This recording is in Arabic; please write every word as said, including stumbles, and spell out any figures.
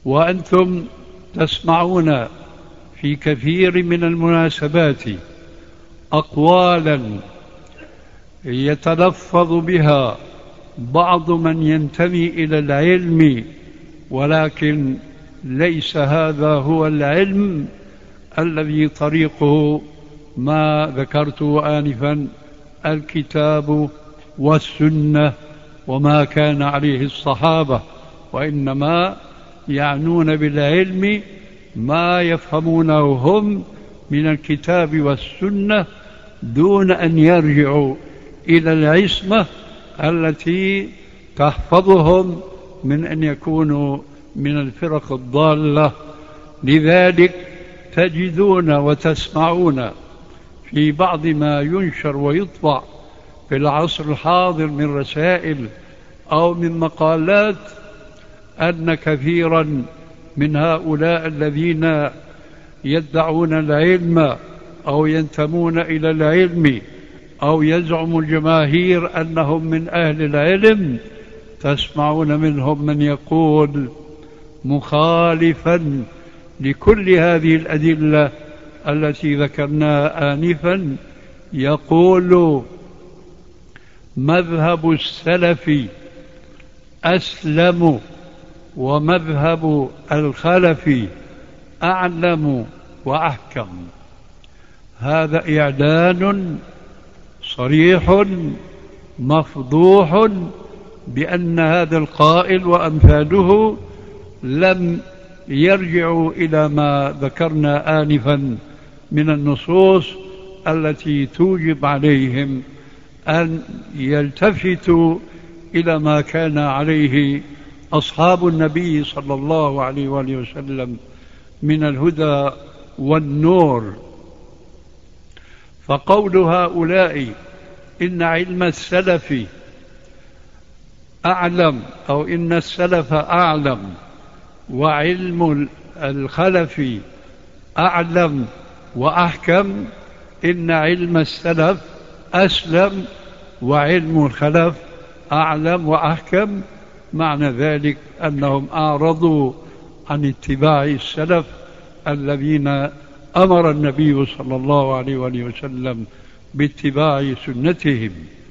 وأنتم تسمعون في كثير من المناسبات أقوالا يتلفظ بها بعض من ينتمي إلى العلم، ولكن ليس هذا هو العلم الذي طريقه ما ذكرته آنفا، الكتاب والسنة وما كان عليه الصحابة، وإنما يعنون بالعلم ما يفهمونه هم من الكتاب والسنة دون أن يرجعوا إلى العصمة التي تحفظهم من أن يكونوا من الفرق الضالة. لذلك تجدون وتسمعون في بعض ما ينشر ويطبع في العصر الحاضر من رسائل أو من مقالات أن كثيرا من هؤلاء الذين يدعون العلم أو ينتمون إلى العلم أو يزعم الجماهير أنهم من أهل العلم، تسمعون منهم من يقول مخالفا لكل هذه الأدلة التي ذكرناها آنفا، يقول مذهب السلف أسلم ومذهب الخلف أعلم وأحكم. هذا إعلان صريح مفضوح بأن هذا القائل وأمثاله لم يرجعوا إلى ما ذكرنا آنفا من النصوص التي توجب عليهم أن يلتفتوا إلى ما كان عليه أصحاب النبي صلى الله عليه وآله وسلم من الهدى والنور. فقول هؤلاء إن علم السلف أعلم أو إن السلف أعلم وعلم الخلف أعلم وأحكم، إن علم السلف أسلم وعلم الخلف أعلم وأحكم، معنى ذلك أنهم أعرضوا عن اتباع السلف الذين أمر النبي صلى الله عليه وآله وسلم باتباع سنتهم.